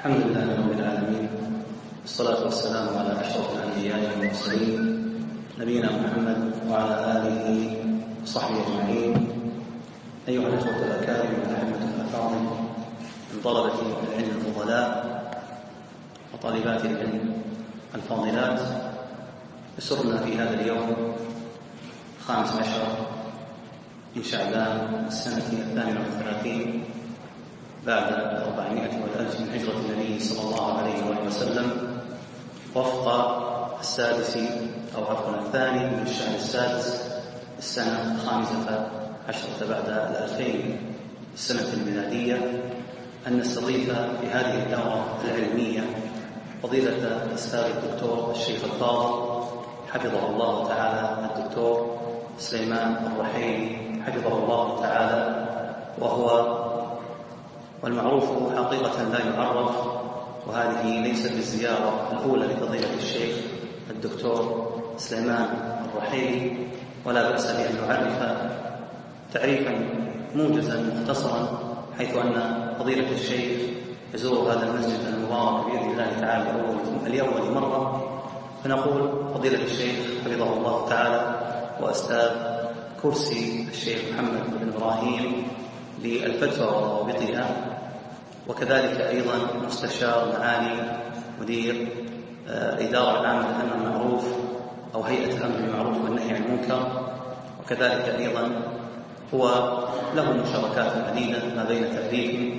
الحمد لله رب العالمين، والصلاة والسلام على أشرف الأنبياء والمرسلين نبينا محمد وعلى آله وصحبه أجمعين. أيها الأخوة الأكارم والأحبة الأفاضل من طلبة العلم الفضلاء وطالبات العلم الفاضلات، يسرنا في هذا اليوم 15 من شعبان السنة 32 بعد 400 والألف من هجرة النبي صلى الله عليه وسلم، وفق الثاني من الشهر السادس السنة 15 بعد 2000 السنة الميلادية، أن نستضيف في هذه الدورة العلمية فضيلة الأستاذ الدكتور الشيخ الفاضل حفظه الله تعالى الدكتور سليمان الرحيلي حفظه الله تعالى، وهو والمعروف حقيقة لا يعرف، وهذه ليست الزيارة الأولى لفضيلة الشيخ الدكتور سليمان الرحيلي، ولا بأس بأن نعرف تعريفا موجزا مختصرا، حيث أن فضيلة الشيخ يزور هذا المسجد المبارك بإذن الله تعالى لأول مرة، فنقول فضيلة الشيخ حفظه الله تعالى وأستاذ كرسي الشيخ محمد بن إبراهيم للفتوى وضوابطها، وكذلك أيضا مستشار معالي مدير إدارة العامة للأمر بالمعروف أو هيئة الأمر بالمعروف والنهي عن المنكر، وكذلك أيضا هو له مشاركات عديدة ما بين تأليف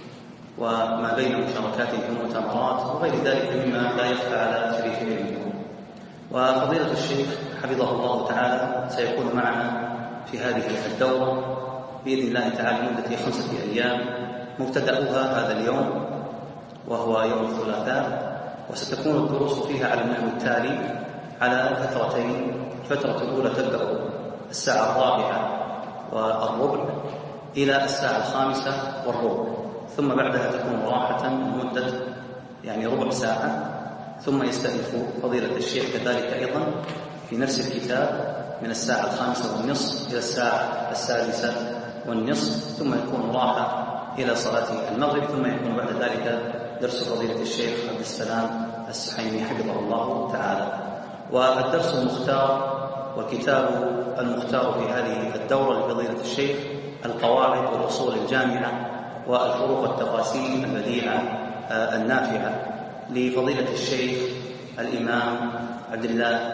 وما بين مشاركات في المؤتمرات وغير ذلك مما لا يخفى على شريف علمه. وفضيلة الشيخ حفظه الله تعالى سيكون معنا في هذه الدورة بإذن الله تعالى مدة 5 أيام، مبتدأها هذا اليوم وهو يوم الثلاثاء، وستكون الدروس فيها على النحو التالي على فترتين. الفترة الأولى تبدأ الساعة 4:15 إلى الساعة 5:15، ثم بعدها تكون راحة لمدة ربع ساعة، ثم يستأنف فضيلة الشيخ كذلك أيضا في نفس الكتاب من الساعة 5:30 إلى الساعة 6:30، ثم يكون راحة إلى صلاة المغرب، ثم يكون بعد ذلك درس فضيلة الشيخ عبد السلام السحيمي حفظه الله تعالى. والدرس المختار والكتاب المختار في هذه الدورة لفضيلة الشيخ القواعد والأصول الجامعة والفروق والتقاسيم البديعة النافعة لفضيلة الشيخ الإمام عبد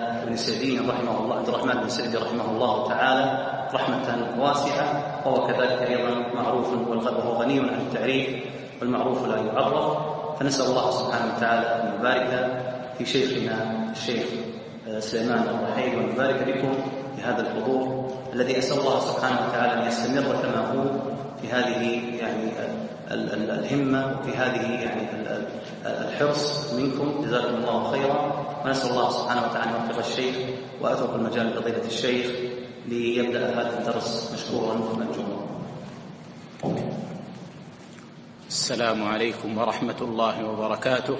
الرحمن بن سعدي رحمه الله تعالى رحمة واسعة، وهو كذلك أيضا معروف وهو غني عن التعريف والمعروف لا يعرف، فنسأل الله سبحانه وتعالى أن يبارك في شيخنا الشيخ سليمان الرحيلي، وأن يبارك بكم في هذا الحضور الذي أسأل الله سبحانه وتعالى أن يستمر كما هو في هذه الهمة وفي هذه الحرص منكم، جزاكم الله خيرا. ونسأل الله سبحانه وتعالى أن يوفق الشيخ، وأترك المجال لفضيلة الشيخ ليبدأ هذا الدرس مشكورا ومأجورا. السلام عليكم ورحمة الله وبركاته.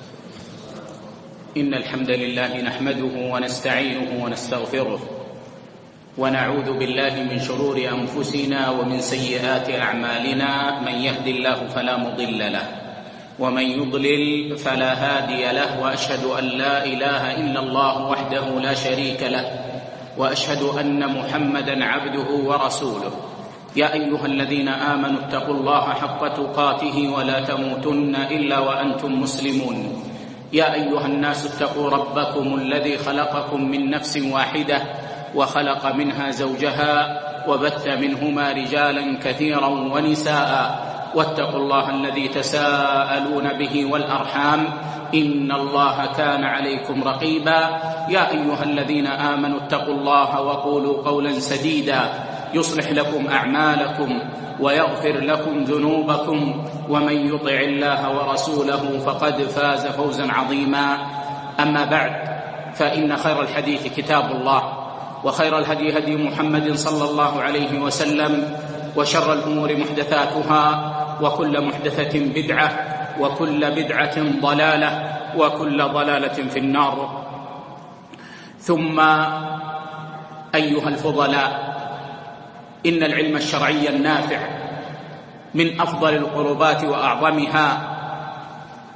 إن الحمد لله نحمده ونستعينه ونستغفره، ونعوذ بالله من شرور أنفسنا ومن سيئات أعمالنا، من يهد الله فلا مضل له ومن يضلل فلا هادي له، وأشهد أن لا إله إلا الله وحده لا شريك له، وأشهد أن محمدا عبده ورسوله. يا أيها الذين آمنوا اتقوا الله حق تقاته ولا تموتن إلا وأنتم مسلمون. يا أيها الناس اتقوا ربكم الذي خلقكم من نفس واحدة وخلق منها زوجها وبث منهما رجالا كثيرا ونساء، واتقوا الله الذي تساءلون به والأرحام إن الله كان عليكم رقيبا. يا أيها الذين آمنوا اتقوا الله وقولوا قولا سديدا يصلح لكم أعمالكم ويغفر لكم ذنوبكم، ومن يطع الله ورسوله فقد فاز فوزا عظيما. أما بعد، فإن خير الحديث كتاب الله، وخير الهدي هدي محمد صلى الله عليه وسلم، وشر الأمور محدثاتها، وكل محدثة بدعة، وكل بدعة ضلالة، وكل ضلالة في النار. ثم أيها الفضلاء، إن العلم الشرعي النافع من أفضل القربات وأعظمها،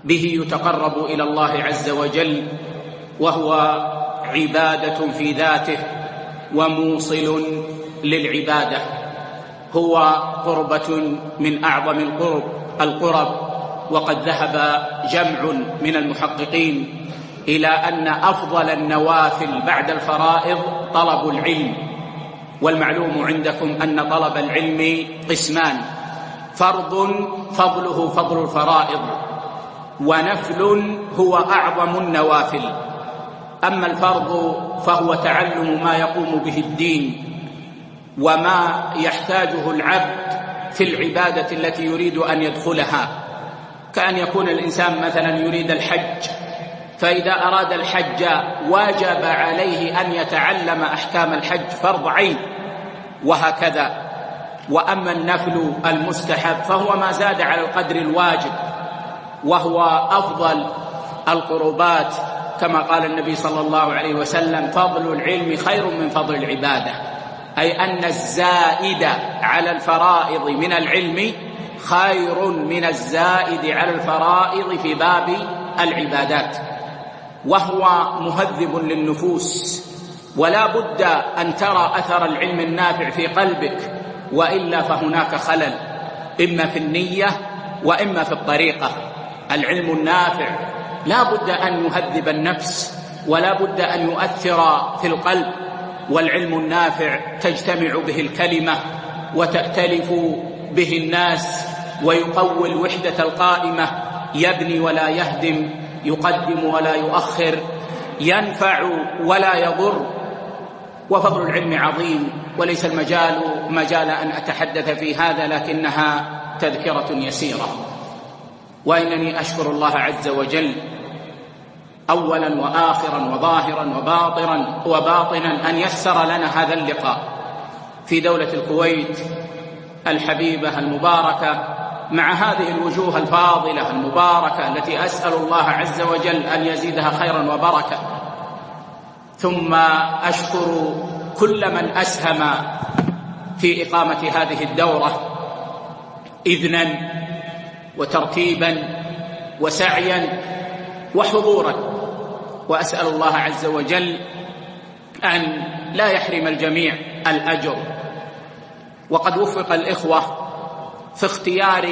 به يتقرب إلى الله عز وجل، وهو عبادة في ذاته وموصل للعبادة، هو قربة من أعظم القرب. وقد ذهب جمع من المحققين إلى أن أفضل النوافل بعد الفرائض طلب العلم. والمعلوم عندكم أن طلب العلم قسمان: فرض فضله فضل الفرائض، ونفل هو أعظم النوافل. أما الفرض فهو تعلم ما يقوم به الدين وما يحتاجه العبد في العبادة التي يريد أن يدخلها، كأن يكون الإنسان مثلا يريد الحج، فإذا أراد الحج واجب عليه أن يتعلم أحكام الحج فرض عين، وهكذا. وأما النفل المستحب فهو ما زاد على القدر الواجب، وهو أفضل القربات، كما قال النبي صلى الله عليه وسلم: فضل العلم خير من فضل العبادة، أي أن الزائد على الفرائض من العلم خير من الزائد على الفرائض في باب العبادات، وهو مهذب للنفوس. ولا بد أن ترى أثر العلم النافع في قلبك، وإلا فهناك خلل، إما في النية وإما في الطريقة. العلم النافع لا بد أن يهذب النفس، ولا بد أن يؤثر في القلب. والعلم النافع تجتمع به الكلمة وتأتلف به الناس، ويقوي الوحدة القائمة، يبني ولا يهدم، يقدم ولا يؤخر، ينفع ولا يضر. وفضل العلم عظيم، وليس المجال مجال أن أتحدث في هذا، لكنها تذكرة يسيرة. وإنني أشكر الله عز وجل أولا وآخرا وظاهرا وباطنا أن يسر لنا هذا اللقاء في دولة الكويت الحبيبة المباركة، مع هذه الوجوه الفاضلة المباركة التي أسأل الله عز وجل أن يزيدها خيرا وبركة. ثم أشكر كل من أسهم في إقامة هذه الدورة إذنا وترتيبا وسعيا وحضورا، وأسأل الله عز وجل أن لا يحرم الجميع الأجر. وقد وفق الإخوة في اختيار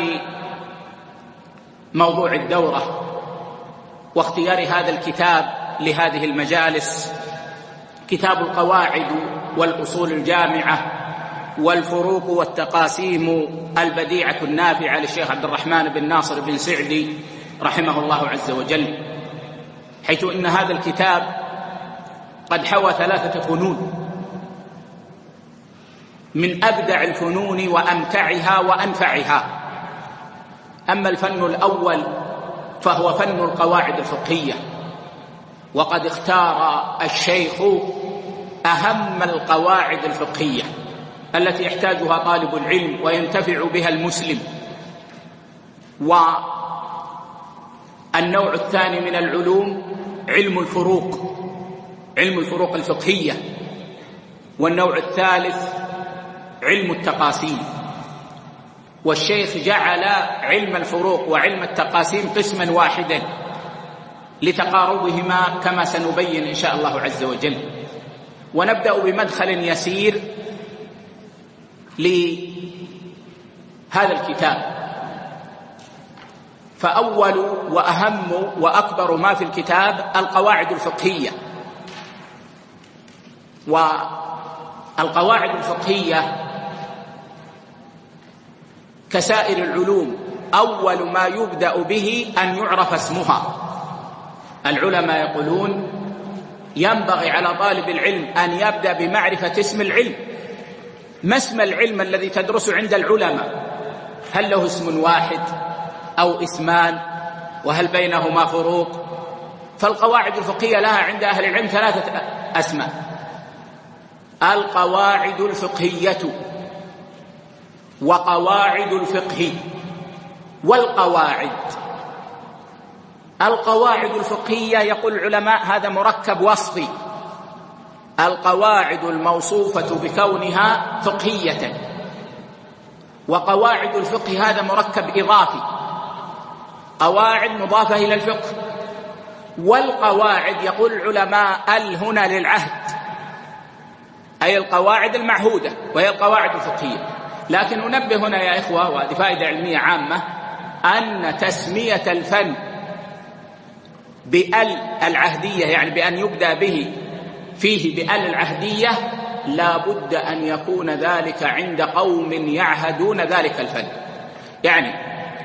موضوع الدورة واختيار هذا الكتاب لهذه المجالس، كتاب القواعد والأصول الجامعة والفروق والتقاسيم البديعة النافعة للشيخ عبد الرحمن بن ناصر بن سعدي رحمه الله عز وجل، حيث إن هذا الكتاب قد حوى 3 فنون من أبدع الفنون وأمتعها وأنفعها. أما الفن الأول فهو فن القواعد الفقهية، وقد اختار الشيخ أهم القواعد الفقهية التي يحتاجها طالب العلم وينتفع بها المسلم. والنوع الثاني من العلوم علم الفروق الفقهية. والنوع الثالث علم التقاسيم. والشيخ جعل علم الفروق وعلم التقاسيم قسما واحدا لتقاربهما كما سنبين إن شاء الله عز وجل. ونبدأ بمدخل يسير لهذا الكتاب. فأول وأهم وأكبر ما في الكتاب القواعد الفقهية. والقواعد الفقهية كسائر العلوم أول ما يبدأ به أن يعرف اسمها. العلماء يقولون ينبغي على طالب العلم أن يبدأ بمعرفة اسم العلم. ما اسم العلم الذي تدرس عند العلماء؟ هل له اسم واحد أو اسمان؟ وهل بينهما فروق؟ فالقواعد الفقهية لها عند أهل العلم 3 أسماء: القواعد الفقهية، وقواعد الفقه، والقواعد. القواعد الفقهية يقول العلماء هذا مركب وصفي، القواعد الموصوفة بكونها فقهية. وقواعد الفقه هذا مركب إضافي، قواعد مضافة إلى الفقه. والقواعد يقول العلماء هنا للعهد، أي القواعد المعهودة وهي القواعد الفقهية. لكن أنبه هنا يا إخوة، وهذه فائدة علمية عامة، أن تسمية الفن بأل العهدية، يعني بأن يبدأ به فيه بأل العهدية، لا بد أن يكون ذلك عند قوم يعهدون ذلك الفن. يعني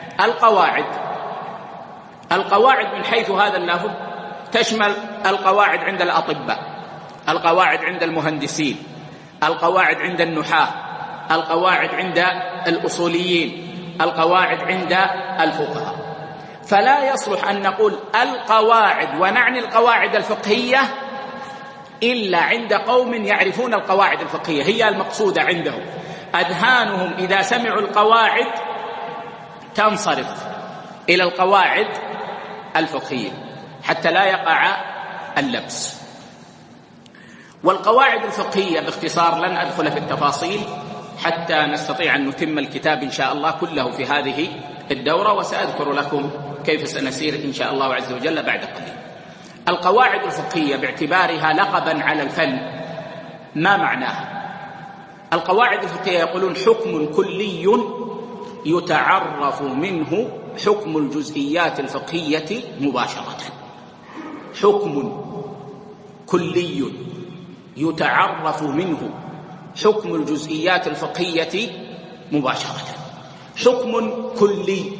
القواعد من حيث هذا اللفظ تشمل القواعد عند الأطباء، القواعد عند المهندسين، القواعد عند النحاة، القواعد عند الأصوليين، القواعد عند الفقهاء. فلا يصلح أن نقول القواعد ونعني القواعد الفقهية إلا عند قوم يعرفون القواعد الفقهية، هي المقصودة عندهم. أذهانهم إذا سمعوا القواعد تنصرف إلى القواعد الفقهية حتى لا يقع اللبس. والقواعد الفقهية باختصار لن أدخل في التفاصيل حتى نستطيع أن نتم الكتاب إن شاء الله كله في هذه الدورة، وسأذكر لكم كيف سنسير إن شاء الله عز وجل بعد قليل. القواعد الفقهية باعتبارها لقبا على الفن، ما معناها؟ القواعد الفقهية يقولون حكم كلي يتعرف منه حكم الجزئيات الفقهية مباشرة. حكم كلي يتعرف منه حكم الجزئيات الفقهية مباشرة. حكم كلي،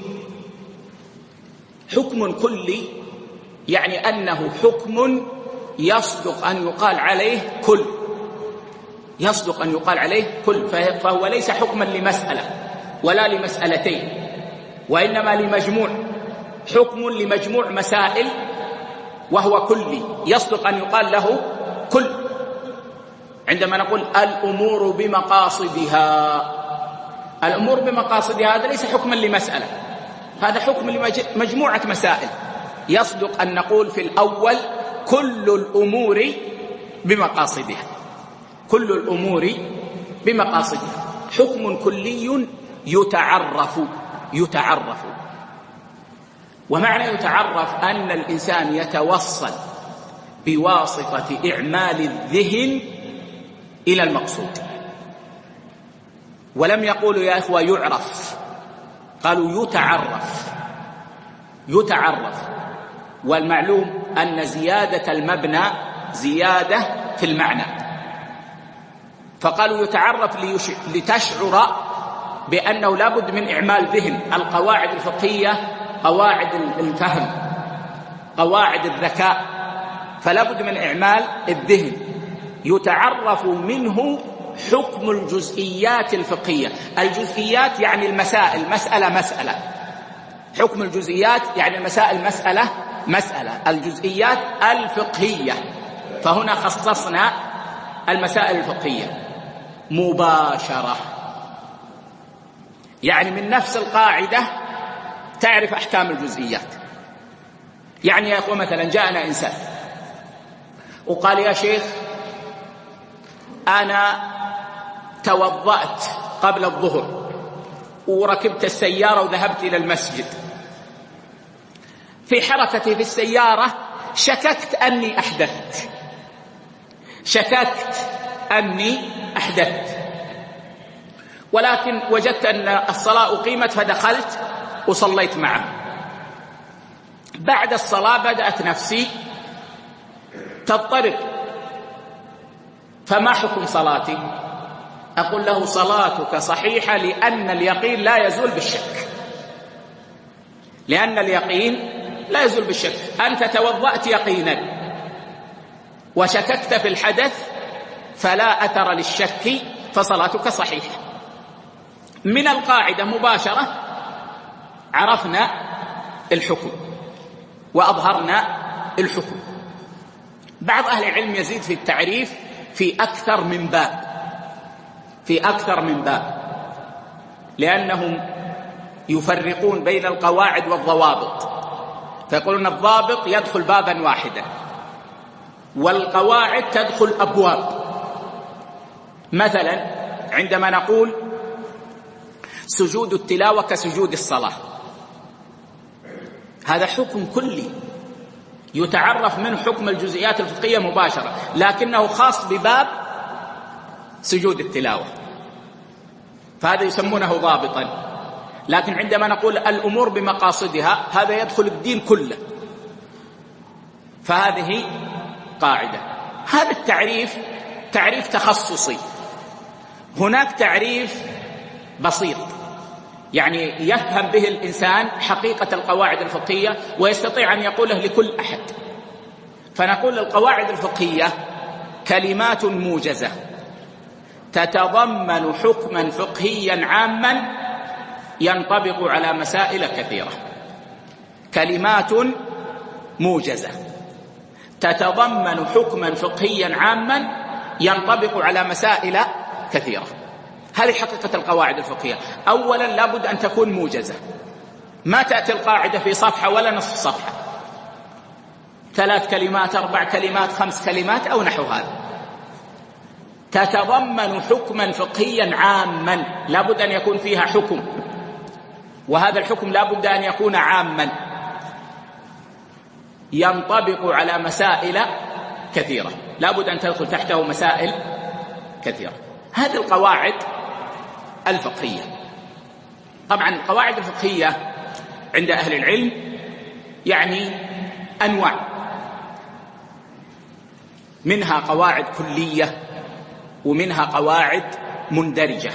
حكم كلي يعني أنه حكم يصدق أن يقال عليه كل، يصدق أن يقال عليه كل، فهو ليس حكما لمسألة ولا لمسألتين، وإنما لمجموع، حكم لمجموع مسائل وهو كلي يصدق أن يقال له كل. عندما نقول الأمور بمقاصدها، الأمور بمقاصدها هذا ليس حكما لمسألة، هذا حكم لمجموعة مسائل، يصدق أن نقول في الأول كل الأمور بمقاصدها، كل الأمور بمقاصدها. حكم كلي يتعرف. ومعنى يتعرف أن الإنسان يتوصل بواسطة إعمال الذهن إلى المقصود. ولم يقولوا يا إخوة يعرف، قالوا يتعرف. والمعلوم أن زيادة المبنى زيادة في المعنى، فقالوا يتعرف لتشعر بأنه لا بد من إعمال ذهن. القواعد الفقهية قواعد الفهم، قواعد الذكاء، فلا بد من إعمال الذهن. يتعرف منه حكم الجزئيات الفقهية. الجزئيات يعني المسائل، مسألة. حكم الجزئيات يعني المسائل مسألة. الجزئيات الفقهية، فهنا خصصنا المسائل الفقهية مباشرة، يعني من نفس القاعدة تعرف أحكام الجزئيات. يعني يا أخوة مثلا جاءنا إنسان وقال يا شيخ أنا توضأت قبل الظهر وركبت السيارة وذهبت إلى المسجد، في حركتي في السيارة شككت أني أحدثت، ولكن وجدت أن الصلاة أقيمت فدخلت وصليت معه. بعد الصلاة بدأت نفسي تضطرب، فما حكم صلاتي؟ أقول له صلاتك صحيحة لأن اليقين لا يزول بالشك، لأن اليقين لا يزول بالشك. أنت توضأت يقينا وشككت في الحدث فلا أثر للشك، فصلاتك صحيحة. من القاعدة مباشرة عرفنا الحكم وأظهرنا الحكم. بعض أهل العلم يزيد في التعريف في أكثر من باب، لأنهم يفرقون بين القواعد والضوابط، فيقولون الضابط يدخل بابا واحدا والقواعد تدخل أبواب. مثلا عندما نقول سجود التلاوة كسجود الصلاة، هذا حكم كلي يتعرف منه حكم الجزئيات الفقهية مباشرة، لكنه خاص بباب سجود التلاوة، فهذا يسمونه ضابطا. لكن عندما نقول الأمور بمقاصدها هذا يدخل الدين كله، فهذه قاعدة. هذا التعريف تعريف تخصصي. هناك تعريف بسيط يعني يفهم به الإنسان حقيقة القواعد الفقهية ويستطيع أن يقوله لكل أحد. فنقول القواعد الفقهية كلمات موجزة تتضمن حكما فقهيا عاما ينطبق على مسائل كثيرة. كلمات موجزة تتضمن حكما فقهيا عاما ينطبق على مسائل كثيرة. هذه حقيقة القواعد الفقهية. أولا لابد أن تكون موجزة، ما تأتي القاعدة في صفحة ولا نصف صفحة، 3 كلمات 4 كلمات 5 كلمات أو نحو هذا. تتضمن حكما فقهيا عاما، لابد أن يكون فيها حكم، وهذا الحكم لابد أن يكون عاما ينطبق على مسائل كثيرة، لابد أن تدخل تحته مسائل كثيرة. هذه القواعد الفقهية. طبعا القواعد الفقهية عند أهل العلم يعني أنواع، منها قواعد كلية ومنها قواعد مندرجة.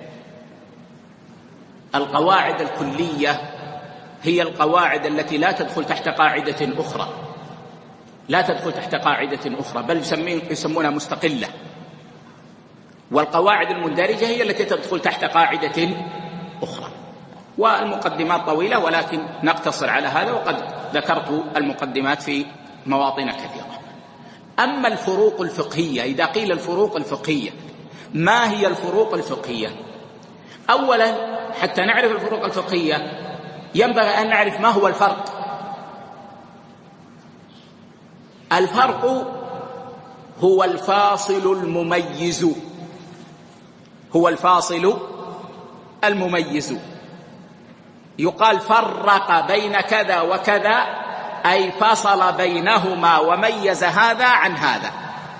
القواعد الكلية هي القواعد التي لا تدخل تحت قاعدة أخرى، لا تدخل تحت قاعدة أخرى، بل يسمونها مستقلة. والقواعد المندرجة هي التي تدخل تحت قاعدة أخرى. والمقدمات طويلة ولكن نقتصر على هذا، وقد ذكرت المقدمات في مواطن كثيرة. أما الفروق الفقهية، إذا قيل الفروق الفقهية، ما هي الفروق الفقهية؟ أولا حتى نعرف الفروق الفقهية ينبغي أن نعرف ما هو الفرق. الفرق هو الفاصل المميز، هو الفاصل المميز. يقال فرق بين كذا وكذا، أي فصل بينهما وميز هذا عن هذا.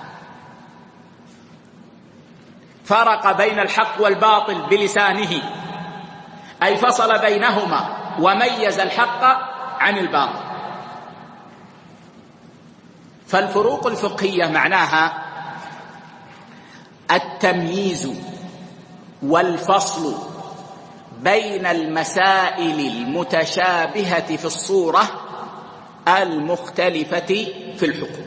فرق بين الحق والباطل بلسانه، أي فصل بينهما وميز الحق عن الباطل. فالفروق الفقهية معناها التمييز والفصل بين المسائل المتشابهة في الصورة المختلفة في الحكم.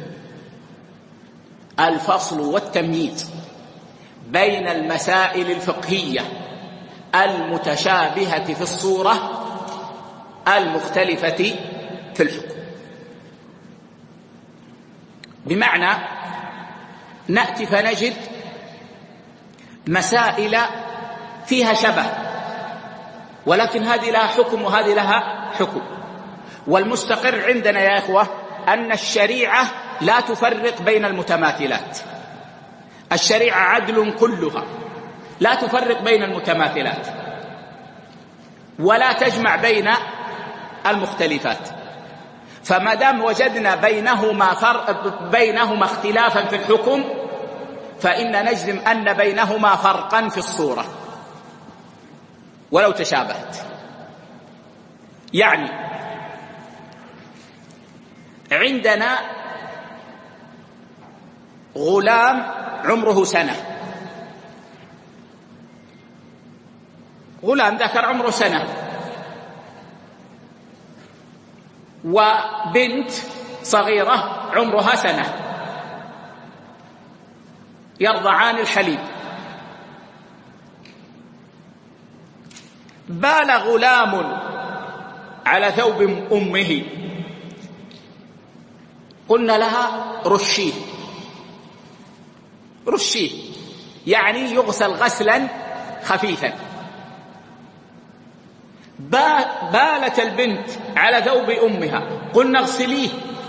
الفصل والتمييز بين المسائل الفقهية المتشابهة في الصورة المختلفة في الحكم. بمعنى نأتي فنجد مسائل فيها شبه، ولكن هذه لها حكم وهذه لها حكم. والمستقر عندنا يا إخوة أن الشريعة لا تفرق بين المتماثلات. الشريعة عدل كلها، لا تفرق بين المتماثلات ولا تجمع بين المختلفات. فما دام وجدنا بينهما اختلافا في الحكم، فإن نجزم أن بينهما فرقا في الصورة ولو تشابهت. يعني عندنا غلام عمره سنة، غلام ذكر عمره سنة، وبنت صغيرة عمرها سنة، يرضعان الحليب. بال غلام على ثوب أمه، قلنا لها رشيه، رشيه يعني يغسل غسلا خفيفا. بالت البنت على ثوب أمها، قلنا اغسليه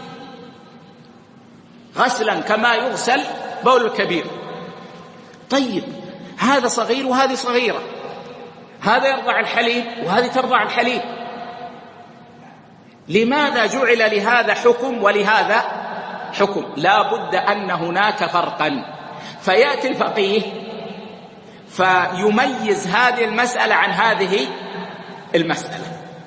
غسلا كما يغسل بول الكبير. طيب هذا صغير وهذه صغيرة، هذا يرضع الحليب وهذه ترضع الحليب، لماذا جعل لهذا حكم ولهذا حكم؟ لا بد أن هناك فرقا، فيأتي الفقيه فيميز هذه المسألة عن هذه المسألة.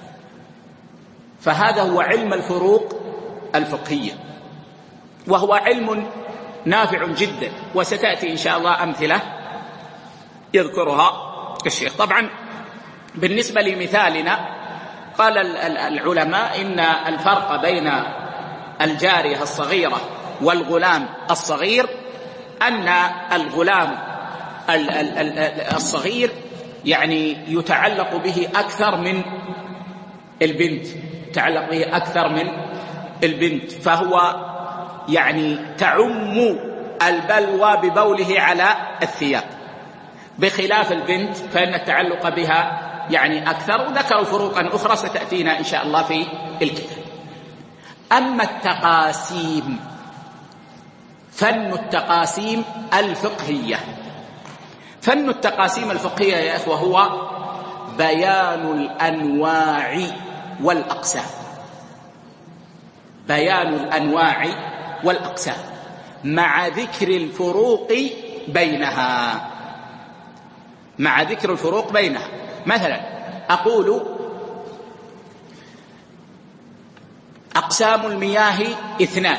فهذا هو علم الفروق الفقهية، وهو علم نافع جدا، وستأتي إن شاء الله أمثلة يذكرها الشيخ. طبعا بالنسبة لمثالنا قال العلماء إن الفرق بين الجارية الصغيرة والغلام الصغير أن الغلام الصغير يعني يتعلق به أكثر من البنت، يتعلق به أكثر من البنت، فهو يعني تعم البلوى ببوله على الثياب، بخلاف البنت فإن التعلق بها يعني أكثر. وذكروا فروقا أخرى ستأتينا إن شاء الله في الكتاب. أما التقاسيم، فن التقاسيم الفقهية، فن التقاسيم الفقهية يا إخوة هو بيان الأنواع والأقسام، بيان الأنواع والأقسام مع ذكر الفروق بينها، مع ذكر الفروق بينها. مثلا أقول أقسام المياه 2: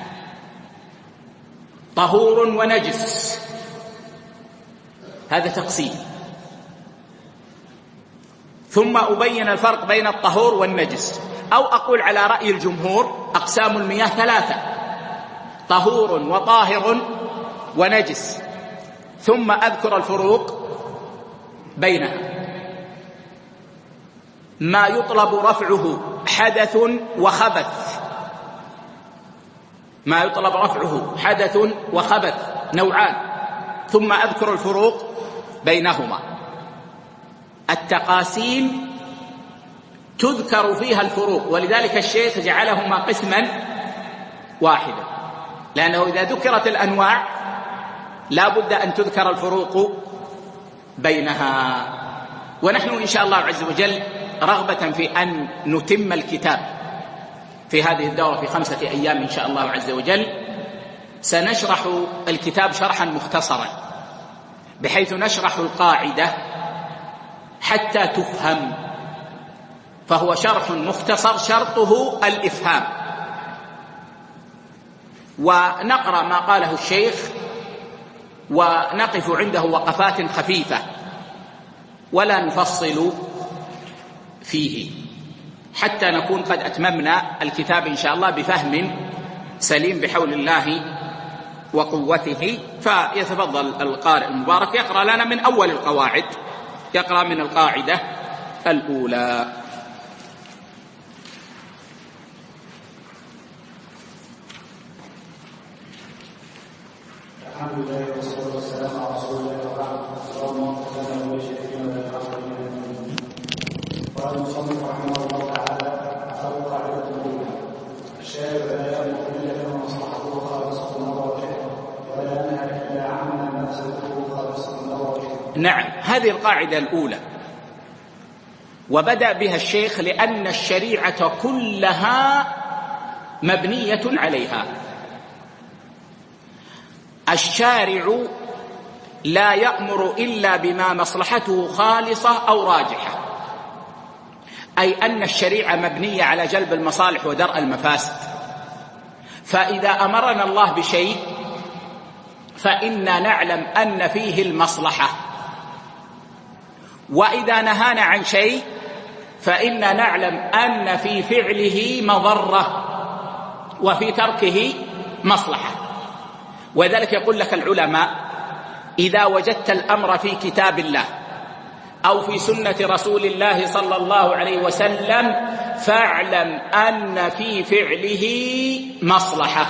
طهور ونجس، هذا تقسيم. ثم أبين الفرق بين الطهور والنجس. أو أقول على رأي الجمهور أقسام المياه 3: طهور وطاهر ونجس، ثم أذكر الفروق بينها. ما يطلب رفعه حدث وخبث، ما يطلب رفعه حدث وخبث نوعان، ثم أذكر الفروق بينهما. التقاسيم تذكر فيها الفروق، ولذلك الشيخ جعلهما قسما واحدا، لأنه إذا ذكرت الأنواع لا بد أن تذكر الفروق بينها. ونحن إن شاء الله عز وجل رغبة في أن نتم الكتاب في هذه الدورة في 5 أيام إن شاء الله عز وجل، سنشرح الكتاب شرحا مختصرا، بحيث نشرح القاعدة حتى تفهم، فهو شرح مختصر شرطه الإفهام. ونقرأ ما قاله الشيخ ونقف عنده وقفات خفيفة ولا نفصل فيه، حتى نكون قد أتممنا الكتاب إن شاء الله بفهم سليم بحول الله وقوته. فيتفضل القارئ المبارك يقرأ لنا من أول القواعد، يقرأ من القاعدة الأولى. الحمد لله والصلاة والسلام على رسول الله وبعد. اللهم صل على سيدنا قال المصنف رحمه الله تعالى: القاعدة الأولى: الشارع لا يأمر إلا بما مصلحته خالصة النظر ولا ينهى إلا عما مفسدته خالصة النظر. نعم، هذه القاعدة الأولى، وبدأ بها الشيخ لأن الشريعة كلها مبنية عليها. الشارع لا يأمر إلا بما مصلحته خالصة أو راجحة، أي أن الشريعة مبنية على جلب المصالح ودرء المفاسد. فإذا أمرنا الله بشيء فإنا نعلم أن فيه المصلحة، وإذا نهانا عن شيء فإنا نعلم أن في فعله مضرة وفي تركه مصلحة. وذلك يقول لك العلماء: إذا وجدت الأمر في كتاب الله أو في سنة رسول الله صلى الله عليه وسلم فاعلم أن في فعله مصلحة،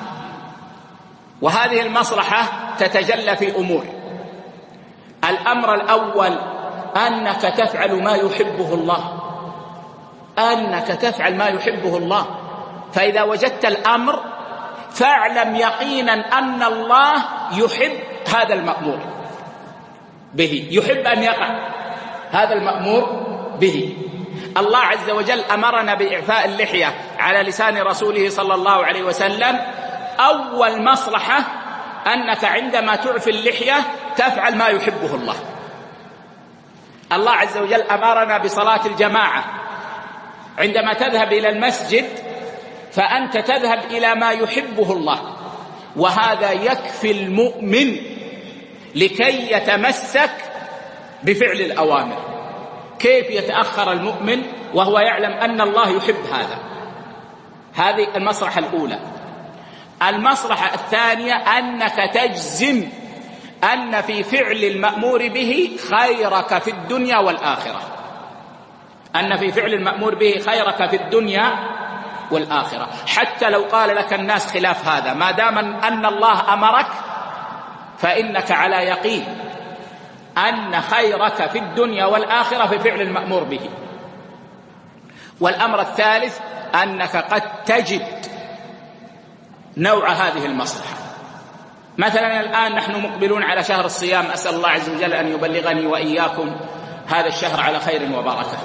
وهذه المصلحة تتجلى في أمور. الأمر الأول أنك تفعل ما يحبه الله، أنك تفعل ما يحبه الله. فإذا وجدت الأمر فاعلم يقينا أن الله يحب هذا المأمور به، يحب أن يقع هذا المأمور به. الله عز وجل أمرنا بإعفاء اللحية على لسان رسوله صلى الله عليه وسلم، أول مصلحة أنك عندما تعفي اللحية تفعل ما يحبه الله. الله عز وجل أمرنا بصلاة الجماعة، عندما تذهب إلى المسجد فأنت تذهب إلى ما يحبه الله، وهذا يكفي المؤمن لكي يتمسك بفعل الأوامر. كيف يتأخر المؤمن وهو يعلم أن الله يحب هذا؟ هذه المصلحة الأولى. المصلحة الثانية أنك تجزم أن في فعل المأمور به خيرك في الدنيا والآخرة، أن في فعل المأمور به خيرك في الدنيا والآخرة، حتى لو قال لك الناس خلاف هذا، ما دام أن الله أمرك فإنك على يقين أن خيرك في الدنيا والآخرة في فعل المأمور به. والأمر الثالث أنك قد تجد نوع هذه المصلحة. مثلا الآن نحن مقبلون على شهر الصيام، أسأل الله عز وجل أن يبلغني وإياكم هذا الشهر على خير وبركة.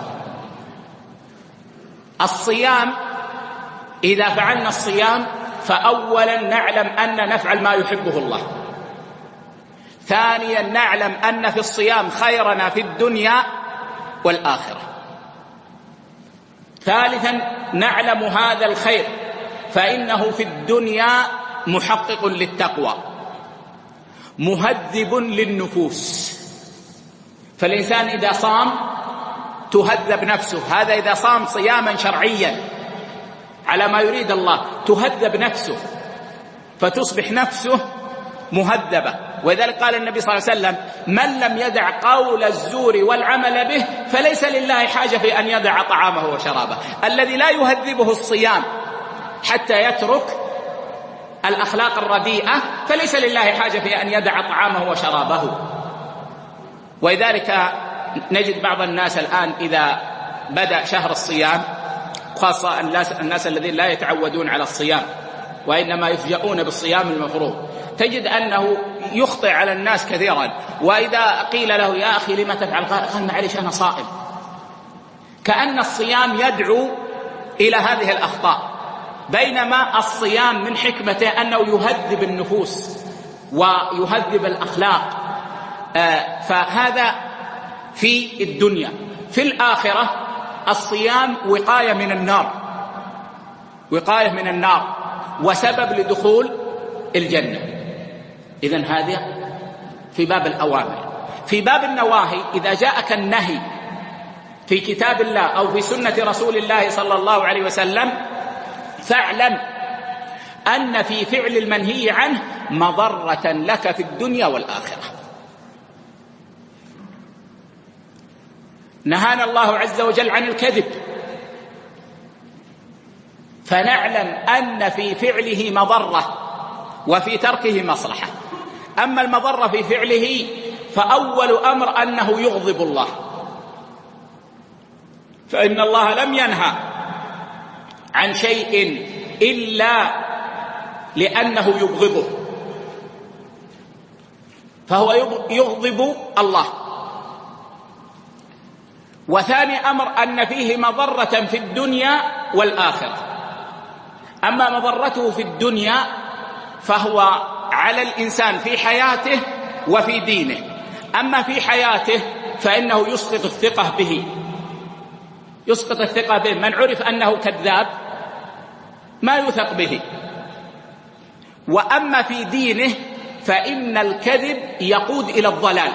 الصيام، إذا فعلنا الصيام فأولا نعلم أن نفعل ما يحبه الله، ثانيا نعلم أن في الصيام خيرنا في الدنيا والآخرة، ثالثا نعلم هذا الخير فإنه في الدنيا محقق للتقوى، مهذب للنفوس. فالإنسان إذا صام تهذب نفسه، هذا إذا صام صياما شرعيا على ما يريد الله تهذب نفسه، فتصبح نفسه مهذبة. ولذلك قال النبي صلى الله عليه وسلم: من لم يدع قول الزور والعمل به فليس لله حاجة في أن يدع طعامه وشرابه. الذي لا يهذبه الصيام حتى يترك الأخلاق الرديئة فليس لله حاجة في أن يدع طعامه وشرابه. ولذلك نجد بعض الناس الآن إذا بدأ شهر الصيام، خاصة الناس الذين لا يتعودون على الصيام وإنما يفجؤون بالصيام المفروض، تجد أنه يخطئ على الناس كثيرا. وإذا قيل له: يا أخي لما تفعل؟ قال: معلش أنا صائم. كأن الصيام يدعو إلى هذه الأخطاء، بينما الصيام من حكمته أنه يهذب النفوس ويهذب الأخلاق. فهذا في الدنيا. في الآخرة الصيام وقاية من النار، وقاية من النار وسبب لدخول الجنة. إذن هذا في باب الأوامر. في باب النواهي، إذا جاءك النهي في كتاب الله أو في سنة رسول الله صلى الله عليه وسلم فاعلم أن في فعل المنهي عنه مضرة لك في الدنيا والآخرة. نهانا الله عز وجل عن الكذب، فنعلم أن في فعله مضرة وفي تركه مصلحة. أما المضرة في فعله فأول أمر أنه يغضب الله، فإن الله لم ينهى عن شيء إلا لأنه يبغضه، فهو يغضب الله. وثاني أمر أن فيه مضرة في الدنيا والآخرة. أما مضرته في الدنيا فهو على الإنسان في حياته وفي دينه. أما في حياته فإنه يسقط الثقة به، يسقط الثقة به. من عرف أنه كذاب ما يثق به. وأما في دينه فإن الكذب يقود إلى الضلال،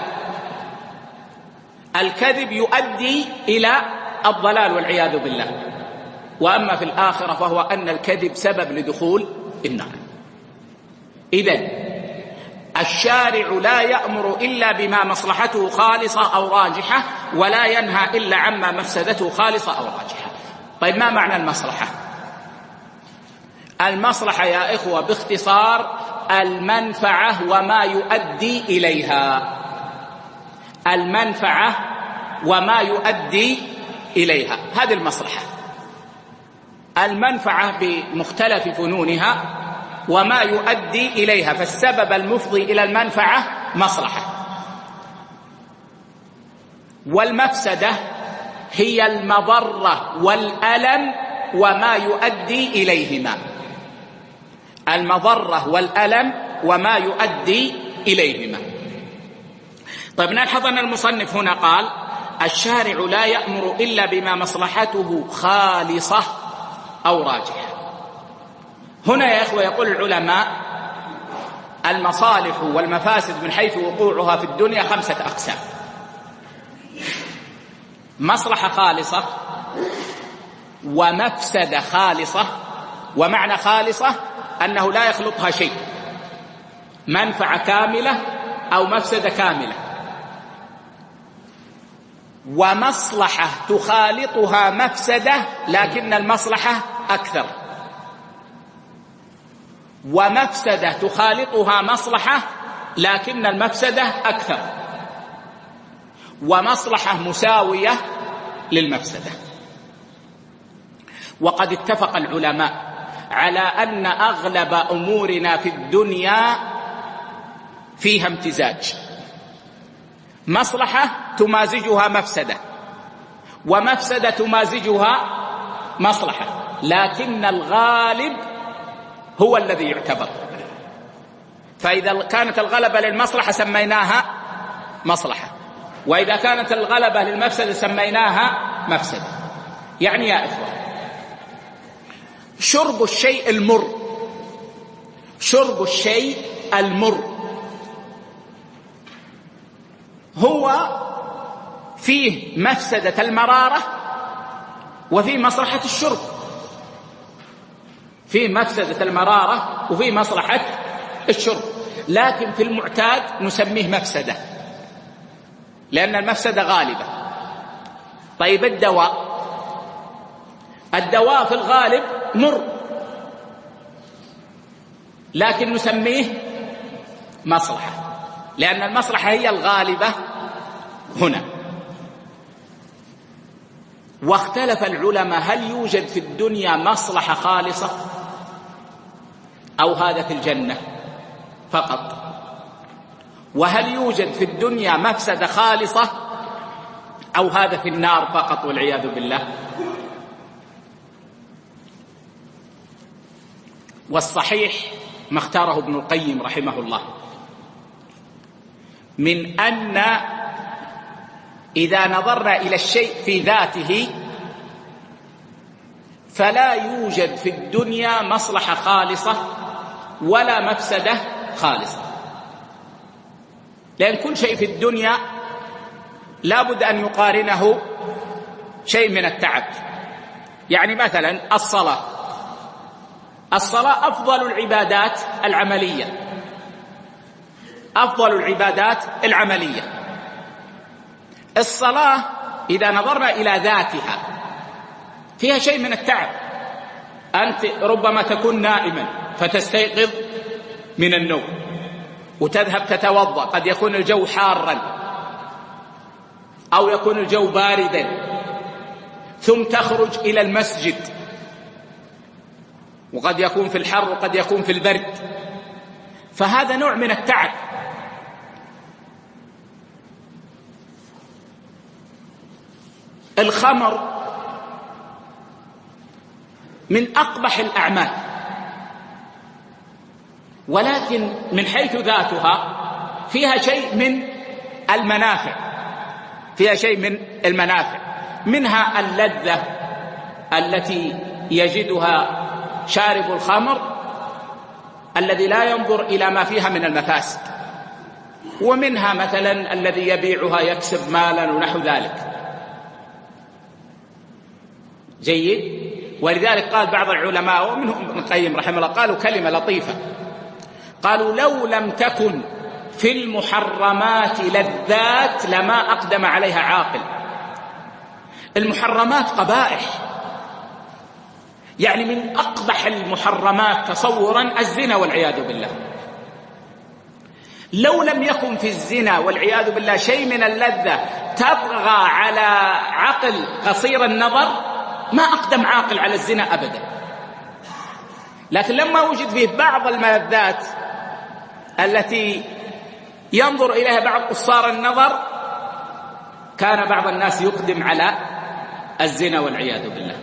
الكذب يؤدي إلى الضلال والعياذ بالله. وأما في الآخرة فهو أن الكذب سبب لدخول النار. إذن الشارع لا يأمر إلا بما مصلحته خالصة أو راجحة، ولا ينهى إلا عما مفسدته خالصة أو راجحة. طيب ما معنى المصلحة؟ المصلحة يا إخوة باختصار المنفعة وما يؤدي إليها، المنفعة وما يؤدي إليها، هذه المصلحة. المنفعة بمختلف فنونها وما يؤدي إليها، فالسبب المفضي إلى المنفعة مصلحة. والمفسدة هي المضرة والألم وما يؤدي إليهما. المضرة والألم وما يؤدي إليهما. طيب نلحظ أن المصنف هنا قال الشارع لا يأمر إلا بما مصلحته خالصة أو راجحة. هنا يا إخوة يقول العلماء المصالح والمفاسد من حيث وقوعها في الدنيا 5 أقسام: مصلحة خالصة، ومفسدة خالصة، ومعنى خالصة أنه لا يخلطها شيء، منفعة كاملة أو مفسدة كاملة، ومصلحة تخالطها مفسدة لكن المصلحة أكثر، ومفسدة تخالطها مصلحة لكن المفسدة أكثر، ومصلحة مساوية للمفسدة. وقد اتفق العلماء على أن أغلب أمورنا في الدنيا فيها امتزاج، مصلحة تمازجها مفسدة، ومفسدة تمازجها مصلحة، لكن الغالب هو الذي يعتبر. فإذا كانت الغلبة للمصلحة سميناها مصلحة، وإذا كانت الغلبة للمفسدة سميناها مفسدة. يعني يا إخوة شرب الشيء المر، شرب الشيء المر هو فيه مفسدة المرارة وفيه مصلحة الشرب، فيه مفسدة المرارة وفيه مصلحة الشرب، لكن في المعتاد نسميه مفسدة لأن المفسدة غالبة. طيب الدواء في الغالب مر لكن نسميه مصلحة لأن المصلحة هي الغالبة هنا. واختلف العلماء هل يوجد في الدنيا مصلحة خالصة أو هذا في الجنة فقط، وهل يوجد في الدنيا مفسدة خالصة أو هذا في النار فقط والعياذ بالله. والصحيح ما اختاره ابن القيم رحمه الله من أن إذا نظرنا إلى الشيء في ذاته فلا يوجد في الدنيا مصلحة خالصة ولا مفسدة خالصة، لأن كل شيء في الدنيا لا بد أن يقارنه شيء من التعب. يعني مثلا الصلاة أفضل العبادات العملية، أفضل العبادات العملية. الصلاة إذا نظرنا إلى ذاتها فيها شيء من التعب، أنت ربما تكون نائما فتستيقظ من النوم وتذهب تتوضأ، قد يكون الجو حارا أو يكون الجو باردا، ثم تخرج إلى المسجد وقد يكون في الحر وقد يكون في البرد، فهذا نوع من التعب. الخمر من أقبح الأعمال، ولكن من حيث ذاتها فيها شيء من المنافع، فيها شيء من المنافع، منها اللذة التي يجدها شارب الخمر الذي لا ينظر إلى ما فيها من المفاسد، ومنها مثلا الذي يبيعها يكسب مالا ونحو ذلك. جيد. ولذلك قال بعض العلماء ومنهم ابن القيم رحمه الله قالوا كلمة لطيفة، قالوا لو لم تكن في المحرمات لذات لما أقدم عليها عاقل. المحرمات قبائح، يعني من أقبح المحرمات تصورا الزنا والعياذ بالله. لو لم يكن في الزنا والعياذ بالله شيء من اللذة تطغى على عقل قصير النظر ما أقدم عاقل على الزنا أبدا، لكن لما وجد فيه بعض الملذات التي ينظر إليها بعض قصار النظر كان بعض الناس يقدم على الزنا والعياذ بالله.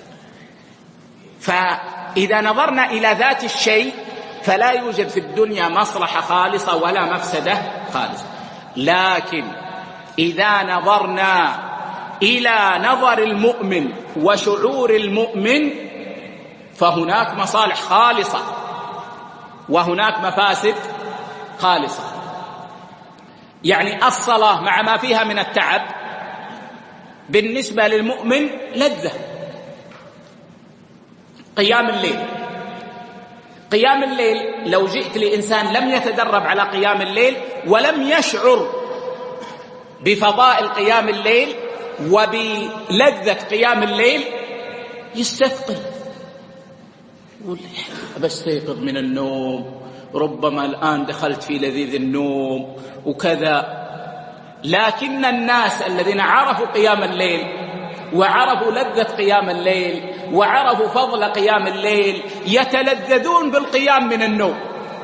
فإذا نظرنا إلى ذات الشيء فلا يوجد في الدنيا مصلحة خالصة ولا مفسدة خالصة، لكن إذا نظرنا إلى نظر المؤمن وشعور المؤمن فهناك مصالح خالصة وهناك مفاسد خالصة. يعني الصلاة مع ما فيها من التعب بالنسبة للمؤمن لذة. قيام الليل لو جئت لإنسان لم يتدرب على قيام الليل ولم يشعر بفضائل قيام الليل وبلذة قيام الليل يستثقل، يقول بستيقظ من النوم، ربما الآن دخلت في لذيذ النوم وكذا. لكن الناس الذين عرفوا قيام الليل وعرفوا لذة قيام الليل وعرفوا فضل قيام الليل يتلذذون بالقيام من النوم.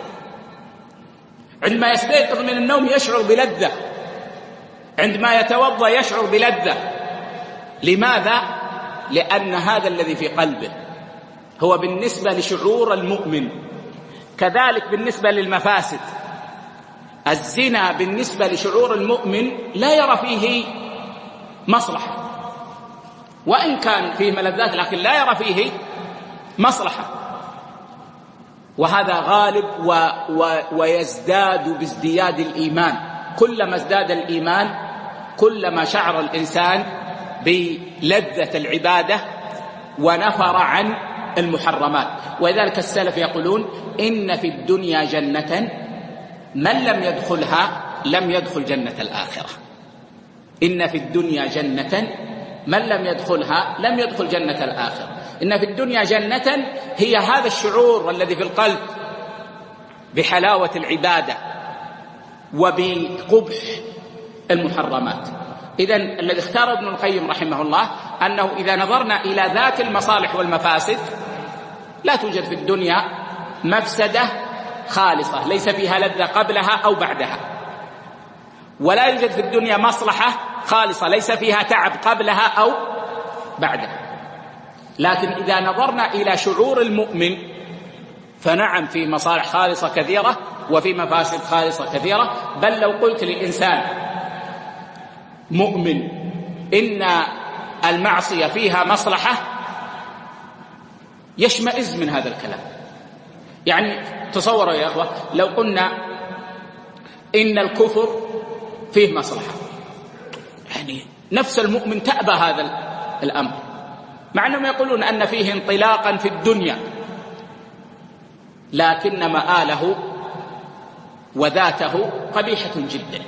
عندما يستيقظ من النوم يشعر بلذة، عندما يتوضأ يشعر بلذة. لماذا؟ لأن هذا الذي في قلبه هو بالنسبة لشعور المؤمن. كذلك بالنسبة للمفاسد، الزنا بالنسبة لشعور المؤمن لا يرى فيه مصلحة، وإن كان فيه ملذات لكن لا يرى فيه مصلحة، وهذا غالب ويزداد بازدياد الإيمان. كلما ازداد الإيمان كلما شعر الإنسان بلذة العبادة ونفر عن المحرمات. ولذلك السلف يقولون إن في الدنيا جنة من لم يدخلها لم يدخل جنة الآخرة. إن في الدنيا جنة من لم يدخلها لم يدخل جنة الآخرة. إن في الدنيا جنة هي هذا الشعور الذي في القلب بحلاوة العبادة وبقبح المحرمات. إذن الذي اختاره ابن القيم رحمه الله أنه إذا نظرنا إلى ذات المصالح والمفاسد لا توجد في الدنيا مفسدة خالصة ليس فيها لذة قبلها أو بعدها، ولا يوجد في الدنيا مصلحة خالصة ليس فيها تعب قبلها أو بعدها. لكن إذا نظرنا إلى شعور المؤمن فنعم في مصالح خالصة كثيرة وفي مفاسد خالصة كثيرة. بل لو قلت لإنسان مؤمن إن المعصية فيها مصلحة يشمئز من هذا الكلام. يعني تصوروا يا أخوة لو قلنا إن الكفر فيه مصلحة، يعني نفس المؤمن تأبى هذا الأمر، مع أنهم يقولون أن فيه انطلاقا في الدنيا، لكن مآله وذاته قبيحة جدا.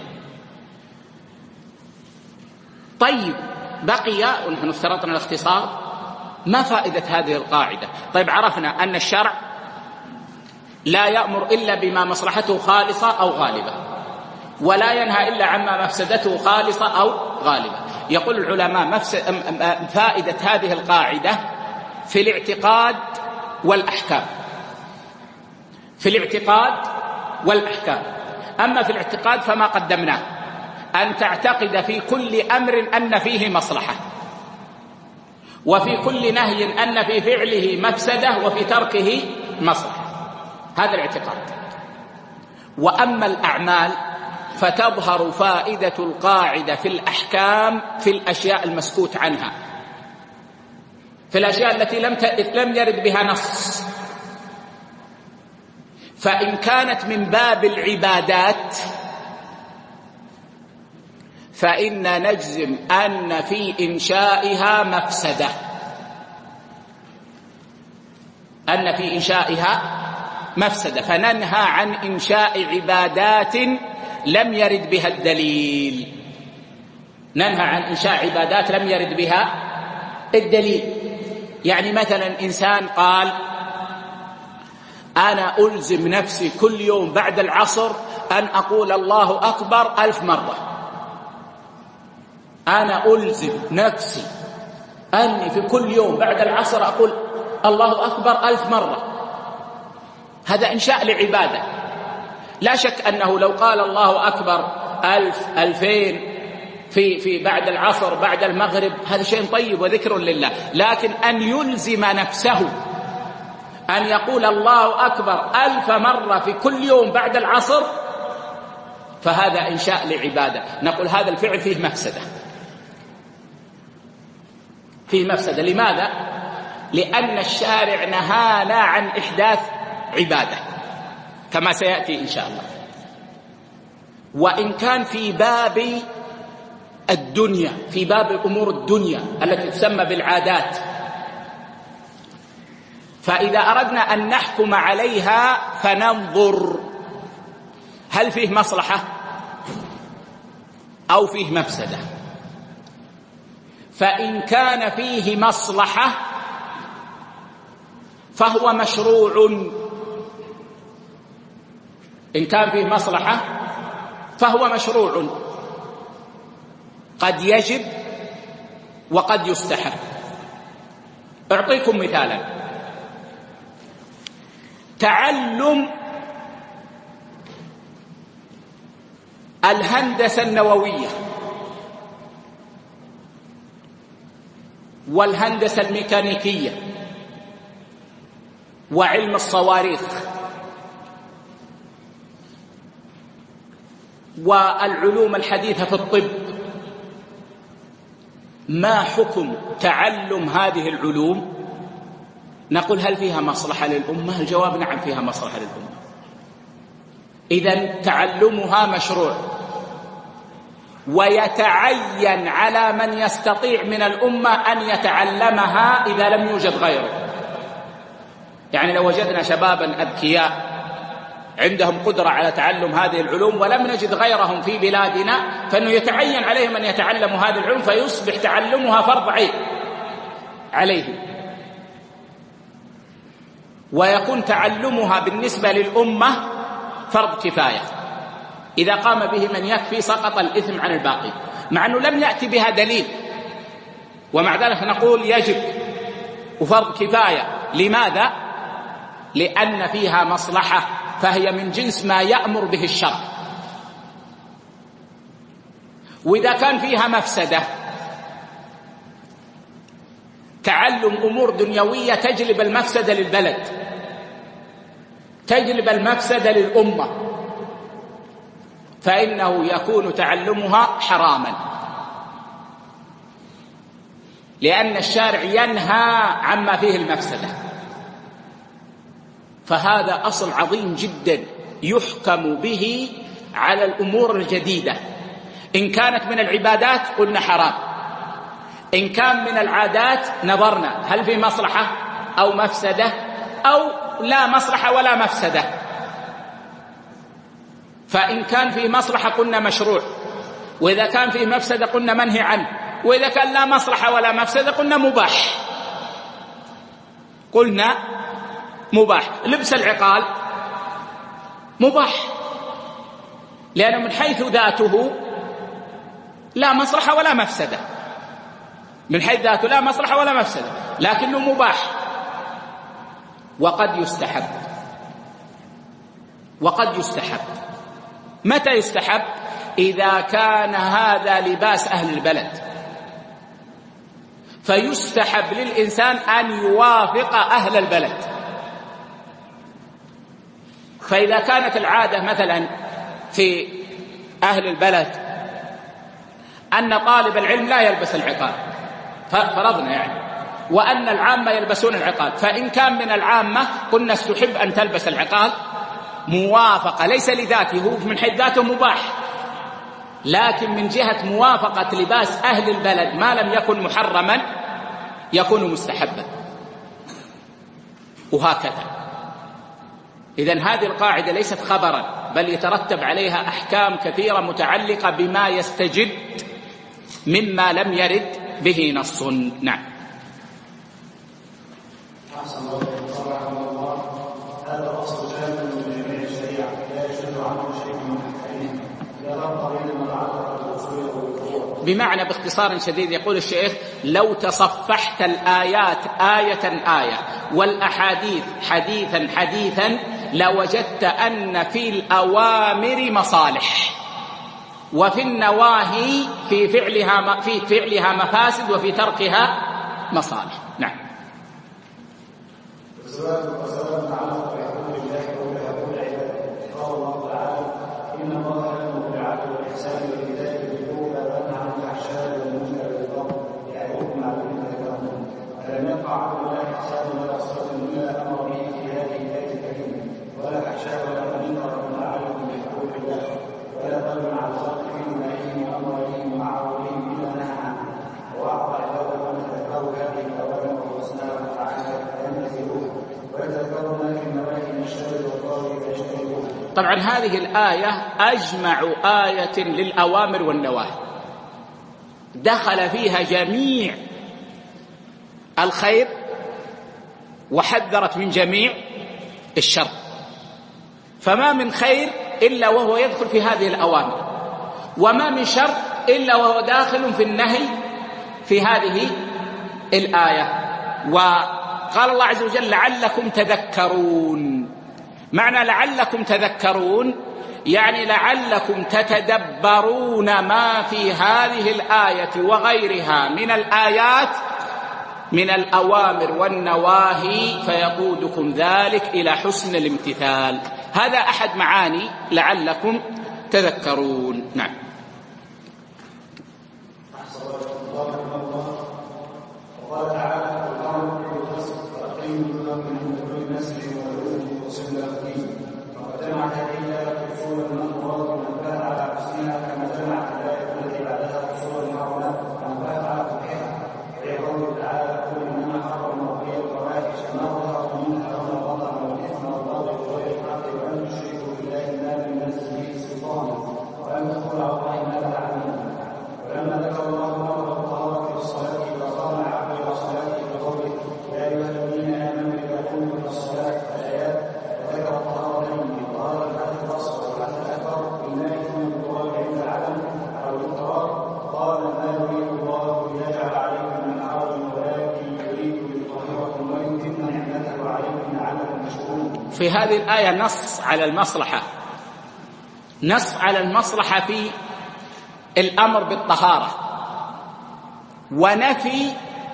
طيب بقي ونحن افترضنا الاختصار، ما فائدة هذه القاعدة؟ طيب عرفنا أن الشرع لا يأمر إلا بما مصلحته خالصة أو غالبة، ولا ينهى إلا عما مفسدته خالصة أو غالبة. يقول العلماء فائدة هذه القاعدة في الاعتقاد والأحكام، في الاعتقاد والأحكام. أما في الاعتقاد فما قدمناه، أن تعتقد في كل أمر أن فيه مصلحة، وفي كل نهي أن في فعله مفسدة وفي تركه مصلحة، هذا الاعتقاد. وأما الأعمال فتظهر فائدة القاعدة في الأحكام في الأشياء المسكوت عنها، في الأشياء التي لم يرد بها نص. فإن كانت من باب العبادات فإن نجزم أن في إنشائها مفسدة، أن في إنشائها مفسدة، فننهى عن إنشاء عبادات لم يرد بها الدليل. ننهى عن إنشاء عبادات لم يرد بها الدليل. يعني مثلا إنسان قال أنا ألزم نفسي كل يوم بعد العصر أن أقول الله أكبر 1000 مرة. أنا ألزم نفسي أني في كل يوم بعد العصر أقول الله أكبر 1000 مرة. هذا إنشاء لعبادة. لا شك أنه لو قال الله أكبر 1000 2000 في بعد العصر بعد المغرب، هذا شيء طيب وذكر لله. لكن أن يلزم نفسه أن يقول الله أكبر 1000 مرة في كل يوم بعد العصر، فهذا إنشاء لعبادة. نقول هذا الفعل فيه مفسدة، فيه مفسدة. لماذا؟ لأن الشارع نهانا عن إحداث عبادة كما سيأتي إن شاء الله. وإن كان في باب الدنيا، في باب أمور الدنيا التي تسمى بالعادات، فإذا أردنا أن نحكم عليها فننظر هل فيه مصلحة أو فيه مفسدة. فإن كان فيه مصلحة فهو مشروع، إن كان فيه مصلحة فهو مشروع، قد يجب وقد يستحب. أعطيكم مثالا: تعلم الهندسة النووية والهندسة الميكانيكية وعلم الصواريخ والعلوم الحديثة في الطب، ما حكم تعلم هذه العلوم؟ نقول هل فيها مصلحة للأمة؟ الجواب نعم، فيها مصلحة للأمة. إذن تعلمها مشروع، ويتعين على من يستطيع من الأمة أن يتعلمها إذا لم يوجد غيره. يعني لو وجدنا شبابا أذكياء عندهم قدرة على تعلم هذه العلوم ولم نجد غيرهم في بلادنا، فإنه يتعين عليهم أن يتعلموا هذه العلوم، فيصبح تعلمها فرض عين عليهم، ويكون تعلمها بالنسبة للأمة فرض كفاية. إذا قام به من يكفي سقط الإثم عن الباقي، مع أنه لم يأتي بها دليل، ومع ذلك نقول يجب وفرض كفاية. لماذا؟ لأن فيها مصلحة، فهي من جنس ما يأمر به الشرع. وإذا كان فيها مفسدة، تعلم أمور دنيوية تجلب المفسدة للبلد، تجلب المفسدة للأمة، فإنه يكون تعلمها حراما، لأن الشارع ينهى عما فيه المفسدة. فهذا أصل عظيم جدا يحكم به على الأمور الجديدة. إن كانت من العبادات قلنا حرام، إن كان من العادات نظرنا هل في مصلحة أو مفسدة، أو لا مصلحة ولا مفسدة. فإن كان في مصلحة قلنا مشروع، وإذا كان في مفسدة قلنا منهي عنه، وإذا كان لا مصلحة ولا مفسدة قلنا مباح. قلنا مباح. لبس العقال مباح، لأنه من حيث ذاته لا مصلحة ولا مفسدة، من حيث ذاته لا مصلحة ولا مفسدة، لكنه مباح. وقد يستحب، وقد يستحب. متى يستحب؟ إذا كان هذا لباس أهل البلد، فيستحب للإنسان أن يوافق أهل البلد. فإذا كانت العادة مثلا في أهل البلد أن طالب العلم لا يلبس العقال، فرضنا يعني، وأن العامة يلبسون العقال، فإن كان من العامة قلنا استحب أن تلبس العقال موافقة، ليس لذاته، هو من حيث ذاته مباح، لكن من جهة موافقة لباس أهل البلد ما لم يكن محرما يكون مستحبا، وهكذا. إذن هذه القاعدة ليست خبرا، بل يترتب عليها أحكام كثيرة متعلقة بما يستجد مما لم يرد به نص. نعم. أحسن الله. هذا أصل جامع من جميع الشريعة، لا يشد عنه شيء من أحكامه، لا فرق بين المتعلق بالأصول والفروع. بمعنى باختصار شديد يقول الشيخ: لو تصفحت الآيات آية آية والأحاديث حديثا حديثا لوجدت أن في الأوامر مصالح، وفي النواهي في فعلها مفاسد وفي تركها مصالح. نعم. طبعا هذه الآية أجمع آية للأوامر والنواهي، دخل فيها جميع الخير وحذرت من جميع الشر، فما من خير إلا وهو يدخل في هذه الأوامر، وما من شر إلا وهو داخل في النهي في هذه الآية. وقال الله عز وجل لعلكم تذكرون. معنى لعلكم تذكرون يعني لعلكم تتدبرون ما في هذه الآية وغيرها من الآيات من الأوامر والنواهي، فيقودكم ذلك إلى حسن الامتثال. هذا أحد معاني لعلكم تذكرون. نعم. وقال تعالى في هذه الآية نص على المصلحة في الأمر بالطهارة، ونفي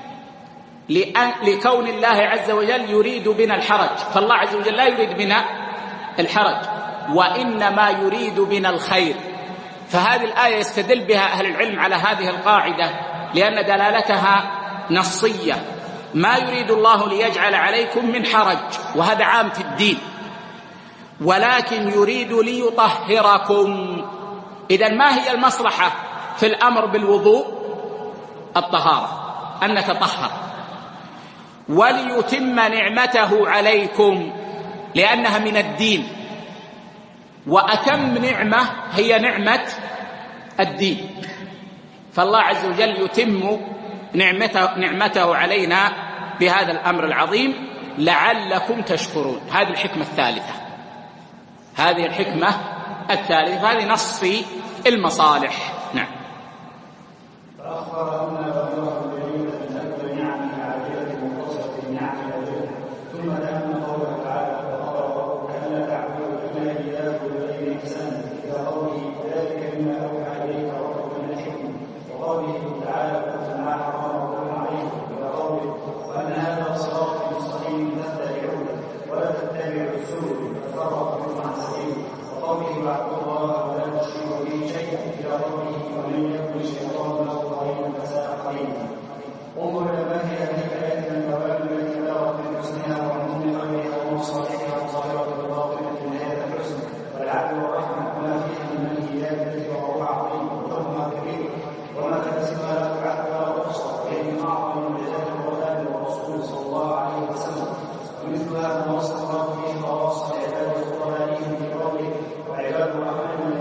لكون الله عز وجل يريد بنا الحرج، فالله عز وجل لا يريد بنا الحرج وإنما يريد بنا الخير. فهذه الآية يستدل بها أهل العلم على هذه القاعدة لأن دلالتها نصية. ما يريد الله ليجعل عليكم من حرج، وهذا عام في الدين، ولكن يريد ليطهركم. إذن ما هي المصلحة في الأمر بالوضوء؟ الطهارة، أن نتطهر، وليتم نعمته عليكم لأنها من الدين، وأتم نعمة هي نعمة الدين، فالله عز وجل يتم نعمته علينا بهذا الأمر العظيم لعلكم تشكرون. هذه الحكمة الثالثة، هذه نص في المصالح. نعم. فأخبر أن الله جليل من أكبر نعمه عاجلة متصلة النعم الأجلة، ثم تأمل قوله تعالى وقضى ربك ألا تعبدوا إلا إياه وبالوالدين إحسانا إلى قوله ذلك مما أوحى إليك ربك من الحكمة، وقوله تعالى قل ما حرم ربكم عليكم إلى قوله وأن هذا صراطي مستقيم فاتبعوه ولا تتبعوا السبل فتفرق بكم عن سبيله، وقوله واعبدوا الله ولا تشركوا به شيئا إلى قوله ومن يكن الشيطان له قرينا فساء قرينا. انظر إلى ما هي هذه الآيات من الأوامر التي بلغت من حسنها وعموم خيرها ومصالحها وظاهرة الباطنة في نهاية الحسن، والعدل والرحمة وما فيها من المنهيات التي وقوعها عظيم وحكمها كبير وما تناسبها لا تعد ولا تحصى، وهي من أعظم معجزات القرآن والرسول صلى الله عليه وسلم. ومثل هذا ما وصف الله به خواص عباده وقرآنهم في قوله وعباد الرحمن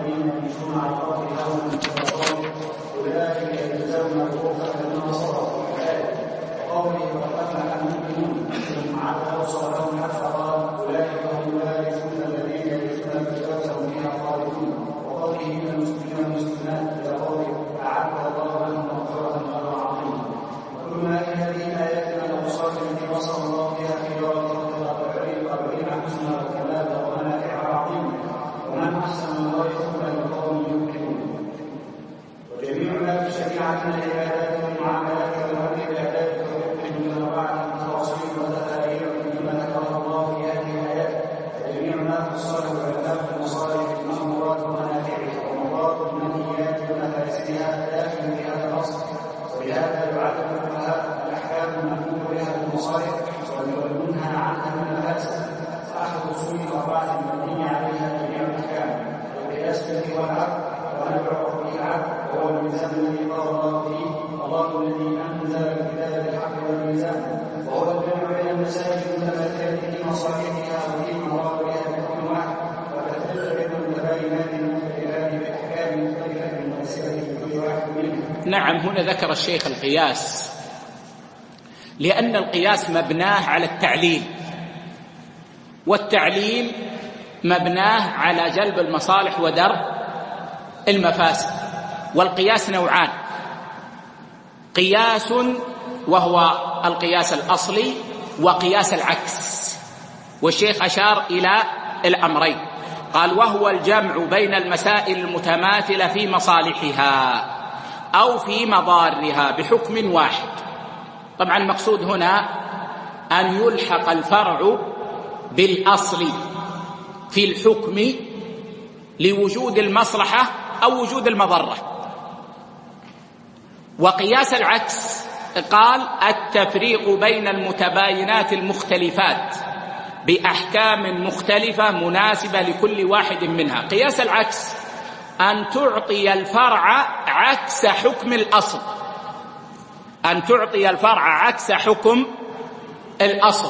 المسائل المتماثلة في مصالحها وفي مواضعها بحكم واحد، وتفرق بين المتباينات المختلفات بأحكام مختلفة مناسبة لكل واحد منها. نعم، هنا ذكر الشيخ القياس، لأن القياس مبناه على التعليل، والتعليل مبناه على جلب المصالح ودرء المفاسد. والقياس نوعان: قياس وهو القياس الأصلي، وقياس العكس. والشيخ أشار إلى الأمرين، قال: وهو الجمع بين المسائل المتماثلة في مصالحها أو في مضارها بحكم واحد. طبعا المقصود هنا أن يلحق الفرع بالأصل في الحكم لوجود المصلحة أو وجود المضرة. وقياس العكس قال: التفريق بين المتباينات المختلفات بأحكام مختلفة مناسبة لكل واحد منها. قياس العكس أن تعطي الفرع عكس حكم الأصل، أن تعطي الفرع عكس حكم الأصل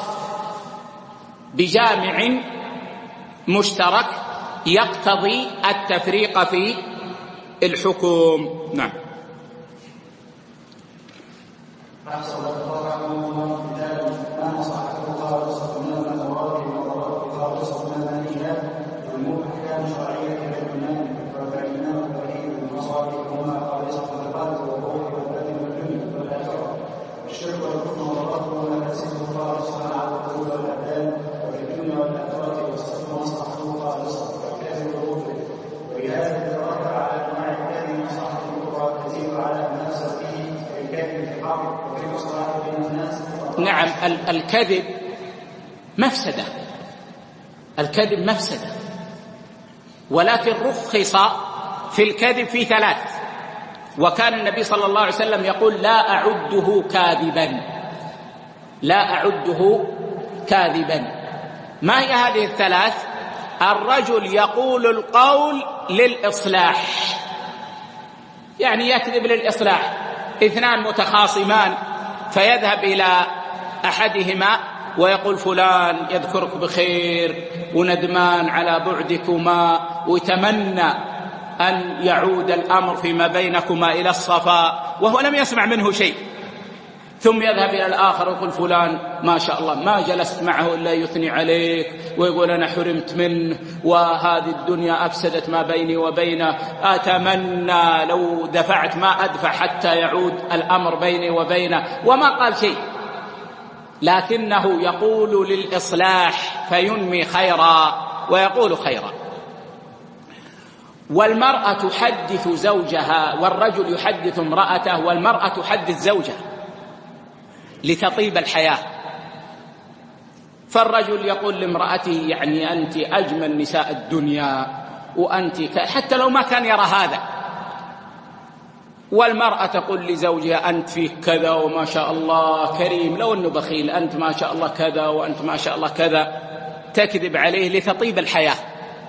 بجامع مشترك يقتضي التفريق في الحكم. نعم. نعم، الكذب مفسدة، الكذب مفسدة، ولكن رخص في الكذب في ثلاث. وكان النبي صلى الله عليه وسلم يقول: لا أعده كاذبا، لا أعده كاذبا. ما هي هذه الثلاث؟ الرجل يقول القول للإصلاح، يعني يكذب للإصلاح. اثنان متخاصمان فيذهب إلى أحدهما ويقول: فلان يذكرك بخير وندمان على بعدكما ويتمنى أن يعود الأمر فيما بينكما إلى الصفاء، وهو لم يسمع منه شيء. ثم يذهب إلى الآخر ويقول: فلان ما شاء الله ما جلست معه إلا يثني عليك ويقول أنا حرمت منه وهذه الدنيا أفسدت ما بيني وبينه، أتمنى لو دفعت ما أدفع حتى يعود الأمر بيني وبينه، وما قال شيء، لكنه يقول للإصلاح فينمي خيرا ويقول خيرا. والمرأة تحدث زوجها، والرجل يحدث امرأته، والمرأة تحدث زوجها لتطيب الحياة. فالرجل يقول لامرأته: يعني أنت أجمل نساء الدنيا وأنت حتى لو ما كان يرى هذا. والمرأة تقول لزوجها: أنت فيك كذا وما شاء الله كريم، لو أنه بخيل، أنت ما شاء الله كذا وأنت ما شاء الله كذا، تكذب عليه لتطيب الحياة.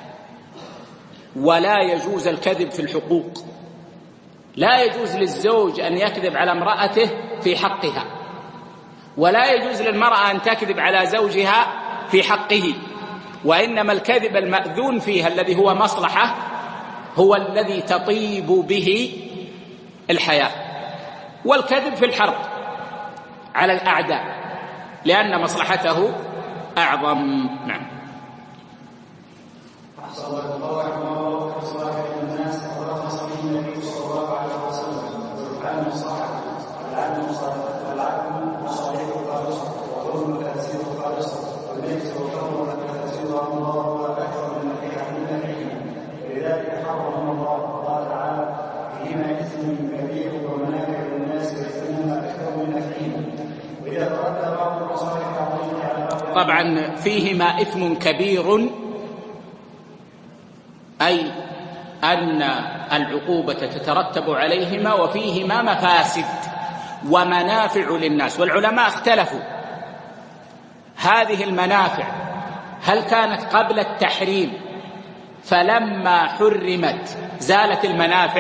ولا يجوز الكذب في الحقوق، لا يجوز للزوج أن يكذب على امرأته في حقها، ولا يجوز للمرأة أن تكذب على زوجها في حقه. وإنما الكذب المأذون فيها الذي هو مصلحة هو الذي تطيب به الحياة. والكذب في الحرب على الأعداء لأن مصلحته أعظم. نعم. طبعا فيهما إثم كبير، أي أن العقوبة تترتب عليهما، وفيهما مفاسد ومنافع للناس. والعلماء اختلفوا: هذه المنافع هل كانت قبل التحريم فلما حرمت زالت المنافع،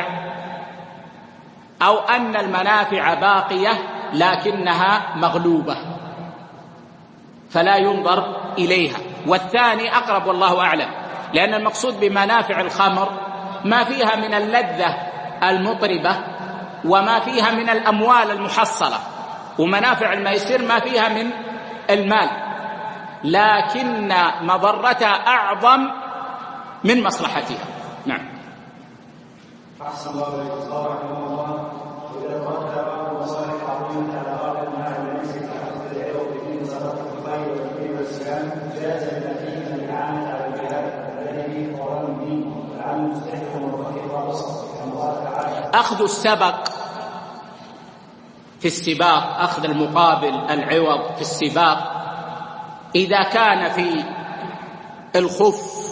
أو أن المنافع باقية لكنها مغلوبة؟ فلا ينظر إليها. والثاني أقرب والله أعلم، لأن المقصود بمنافع الخمر ما فيها من اللذة المطربة وما فيها من الأموال المحصلة، ومنافع الميسر ما فيها من المال، لكن مضرتها أعظم من مصلحتها. نعم. أحسن الله إليك. قال رحمه الله: وإذا ترتب بعض المصالح عظيمة على غالب ما الميسر كأخذ العوض بدين صدقة الخير والدين والسلام، جاز للأخير الإعانة على الجهاد الذي فيه قرآن الدين والعالم مستحق ومرتكب خالصة، كما قال تعالى: أخذ السبق في السباق، أخذ المقابل العوض في السباق، إذا كان في الخف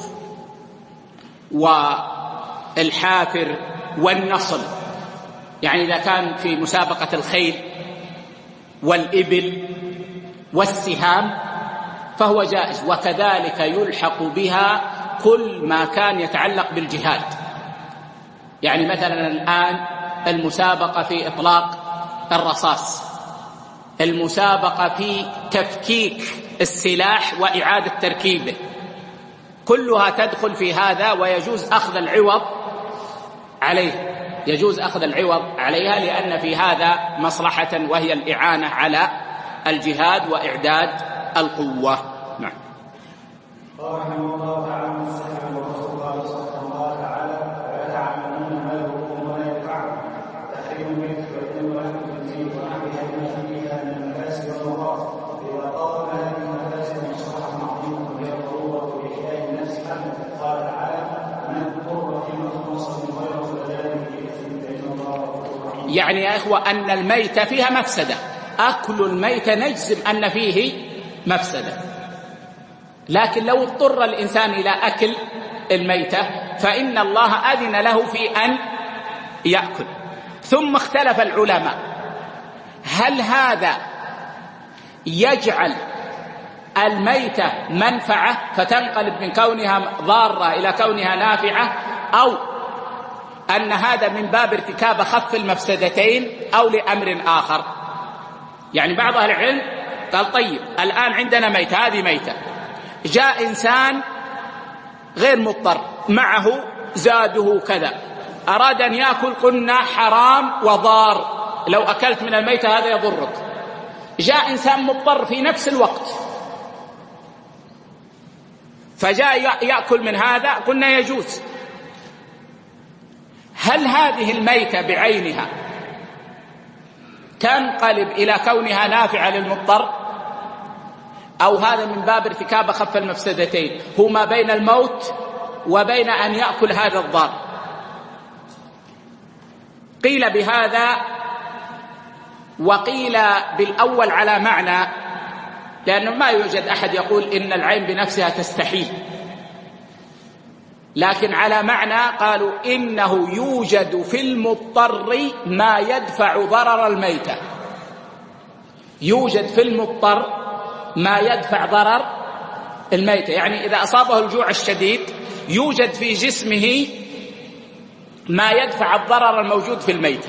والحافر والنصل، يعني إذا كان في مسابقة الخيل والإبل والسهام فهو جائز، وكذلك يلحق بها كل ما كان يتعلق بالجهاد. يعني مثلا الآن المسابقة في إطلاق الرصاص، المسابقة في تفكيك السلاح وإعادة تركيبه، كلها تدخل في هذا، ويجوز أخذ العوض عليه، يجوز أخذ العوض عليها، لأن في هذا مصلحة وهي الإعانة على الجهاد وإعداد القوة. نعم. قال رحمه الله تعالى: مستحب والرسول قال صلى الله تعالى: ويتعلمون ما يضرهم ولا ينفعهم، تحريم الميت والدم ولحم الخنزير ونحوها بما فيها من المفاسد والمضار، إذا قام هذه المفاسد مصلحة عظيمة وهي الضرورة لإحياء النفس حتى قال تعالى: من اضطر في مخمصة غير فدان بإثم فإن الله غفور رحيم. يعني يا إخوة أن الميت فيها مفسدة، أكل الميت نجزم أن فيه مفسدة، لكن لو اضطر الإنسان إلى أكل الميتة فإن الله أذن له في أن يأكل. ثم اختلف العلماء هل هذا يجعل الميتة منفعة فتنقلب من كونها ضارة إلى كونها نافعة، أو أن هذا من باب ارتكاب خف المفسدتين، أو لأمر آخر. يعني بعض أهل العلم قال طيب الآن عندنا ميتة، هذه ميتة، جاء إنسان غير مضطر معه زاده كذا، أراد أن يأكل، قلنا حرام وضار، لو أكلت من الميتة هذا يضرك. جاء إنسان مضطر في نفس الوقت فجاء يأكل من هذا، قلنا يجوز. هل هذه الميتة بعينها تنقلب إلى كونها نافعة للمضطر، أو هذا من باب ارتكاب خف المفسدتين، هما بين الموت وبين أن يأكل هذا الضار؟ قيل بهذا وقيل بالأول على معنى، لأنه ما يوجد أحد يقول إن العين بنفسها تستحيل، لكن على معنى قالوا إنه يوجد في المضطر ما يدفع ضرر الميتة، يوجد في المضطر ما يدفع ضرر الميتة، يعني إذا أصابه الجوع الشديد يوجد في جسمه ما يدفع الضرر الموجود في الميتة.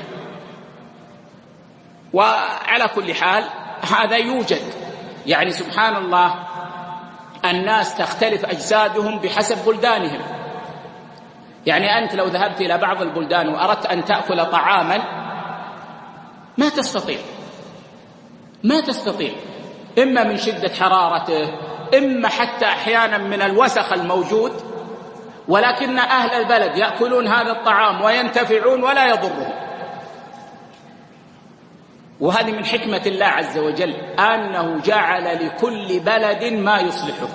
وعلى كل حال هذا يوجد، يعني سبحان الله الناس تختلف أجسادهم بحسب بلدانهم. يعني أنت لو ذهبت إلى بعض البلدان وأردت أن تأكل طعاما ما تستطيع، إما من شدة حرارته، إما حتى أحيانا من الوسخ الموجود، ولكن أهل البلد يأكلون هذا الطعام وينتفعون ولا يضرهم. وهذه من حكمة الله عز وجل أنه جعل لكل بلد ما يصلحه.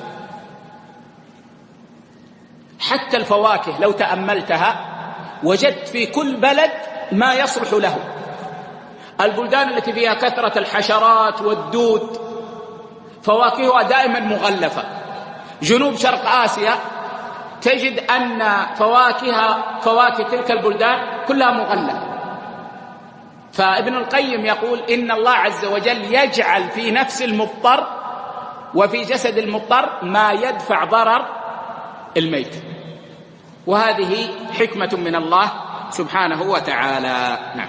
حتى الفواكه لو تأملتها وجدت في كل بلد ما يصلح له. البلدان التي فيها كثرة الحشرات والدود فواكهها دائما مغلفة. جنوب شرق آسيا تجد أن فواكه تلك البلدان كلها مغلفة. فابن القيم يقول إن الله عز وجل يجعل في نفس المضطر وفي جسد المضطر ما يدفع ضرر الميت، وهذه حكمة من الله سبحانه وتعالى. نعم.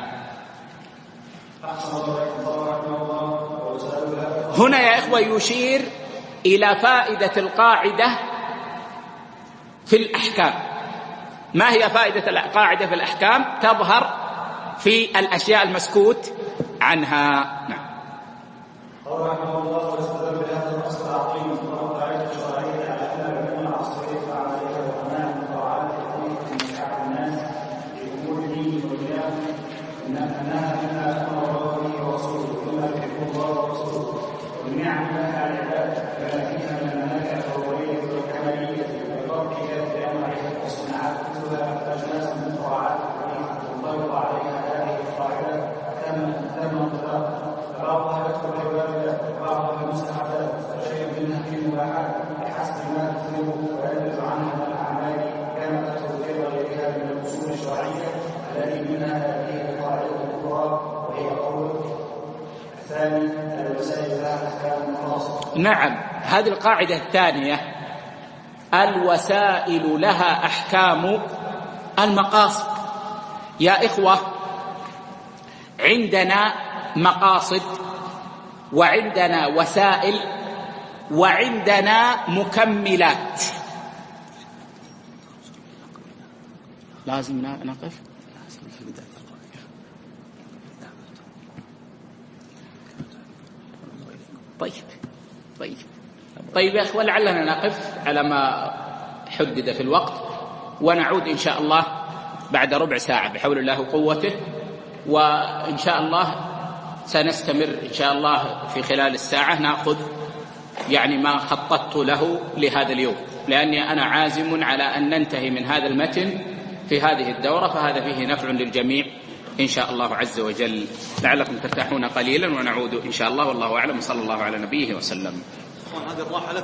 أحسن الله إليكم. هنا يا إخوة يشير إلى فائدة القاعدة في الأحكام. ما هي فائدة القاعدة في الأحكام؟ تظهر في الأشياء المسكوت عنها. نعم. قال رحمه الله: واستدل بهذا الأصل العظيم والقاعدة الشرعية على أن العلم العصرية فعليها وأمام الطاعات التي تنفع الناس في أمور دين ودنياهم أنها مما أمر الله به ورسوله ومما يحب الله ورسوله، والنعم لها على العباد كما فيها من المنافع الأولية والكمالية وتركها لأمرها والصناعات كلها أجناس من طاعات تنطبق عليها هذه القاعدة تم انطلاقها، بعضها يدخل العبادة وبعضها المستحبات وشيء منها في المباحات بحسب ما تثمره ويدل عنها من الأعمال كما تدخل في غيرها من الأصول الشرعية التي منها هذه القاعدة الكبرى وهي قوله الثاني: الوسائل لها أحكام المقاصد. نعم، هذه القاعدة الثانية: الوسائل لها أحكام المقاصد. يا إخوة، عندنا مقاصد وعندنا وسائل وعندنا مكملات. لازم نقف. طيب يا أخوة، لعلنا نقف على ما حدد في الوقت، ونعود إن شاء الله بعد ربع ساعة بحول الله وقوته، وإن شاء الله سنستمر إن شاء الله في خلال الساعة نأخذ يعني ما خططت له لهذا اليوم، لأني أنا عازم على أن ننتهي من هذا المتن في هذه الدورة، فهذا فيه نفع للجميع إن شاء الله عز وجل. لعلكم ترتاحون قليلا، ونعود إن شاء الله، والله أعلم، صلى الله على نبيه وسلم.